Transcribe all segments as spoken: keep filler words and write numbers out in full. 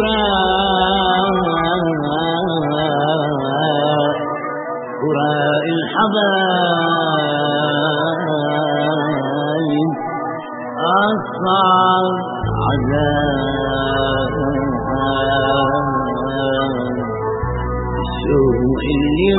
فراق الحبايب أصعب عذاب، الشوق اللي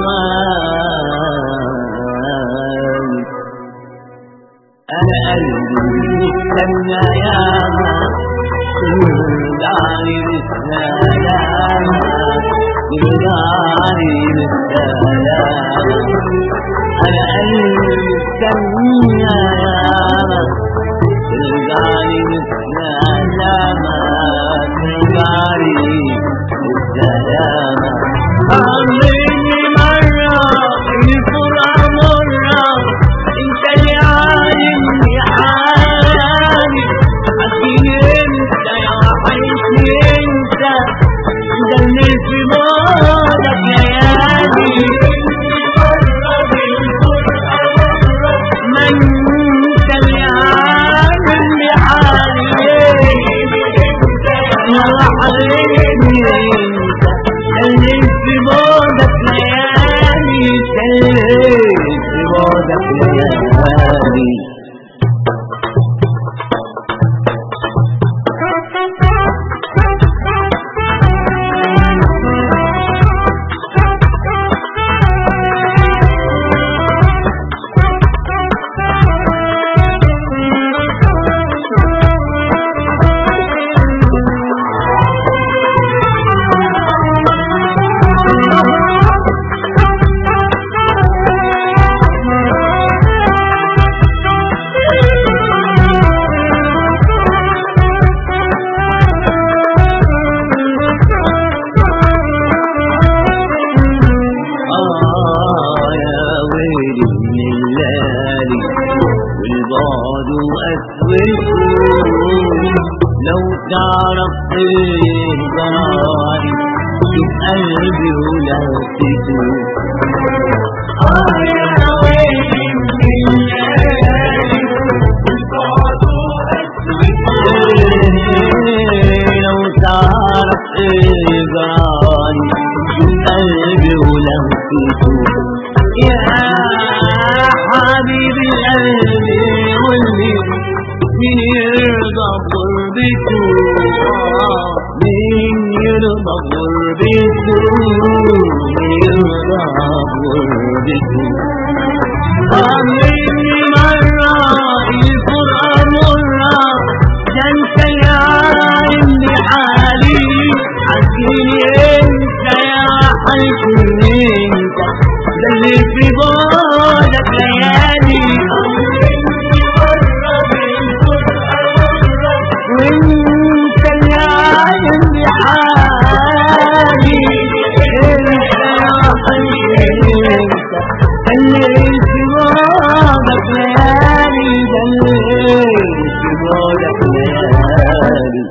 غاب. أنا قلبي مستنى ياما ترجعني بالسلامة، ترجعني بالسلامة. أنا قلبي مستنى ياما ترجعني بالسلامة، ترجعني بالسلامة. طمني مرة الفرقة مرة، انت اللي عالمني حالي، حكيني انت يا وحشني انت، مدلل في بعدك ليالي. ما انت اللي عالمني حالي، يا وحشني انت، مدلل في بعدك ليالي، مدلل في بعدك ليالي. لو تعرف تقدرني في قلبي ولهفته. آه يا ويلي من الليالي والبعد وقسوته، لو تعرف تقدرني في قلبي ولهفته. يا حبيبي قلبي واللي مين يرضى بغربته، مين يرضى بغربته، مين يرضى بغربته. طمني مرة الفرقة مرة، ده انت اللي عالمني حالي، حكيني انت يا وحشني انت، ده اللي في بعدك ليالي. وانت اللي عالمني حالي، انت يا وحشني انت، اللي في بعدك ليالي، ده اللي في بعدك ليالي.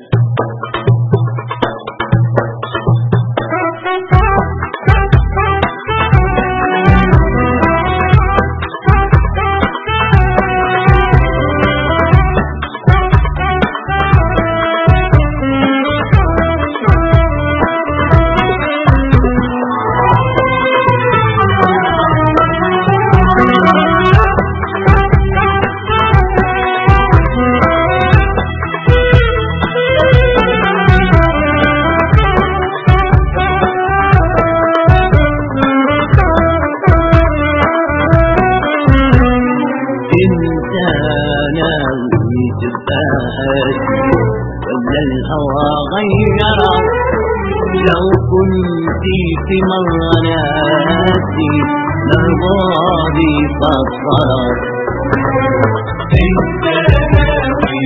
ولا الهوى غيرك، لو كنت في مرة ناسي للماضي فكرك. انت ناوي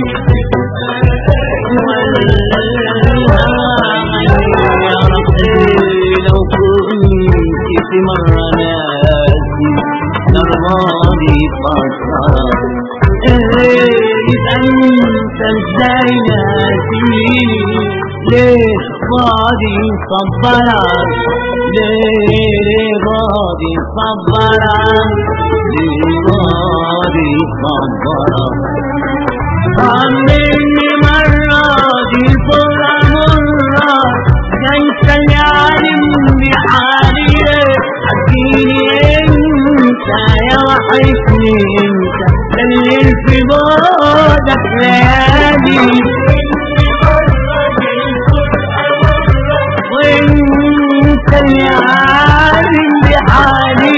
ولا الهوى غيرك، لو كنت في مرة ناسي للماضي فكرك. يبقى انت ازاي ناسيني، ليه فاضي صبرك، ليه ليه فاضي صبرك، ليه فاضي صبرك. طمني مرة دي فرقة مرة، في بعدك ليالي وانت اللي عالم بحالي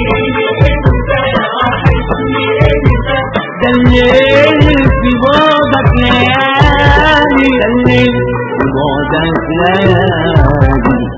ده الليل في بعدك ليالي ده الليل في بعدك ليالي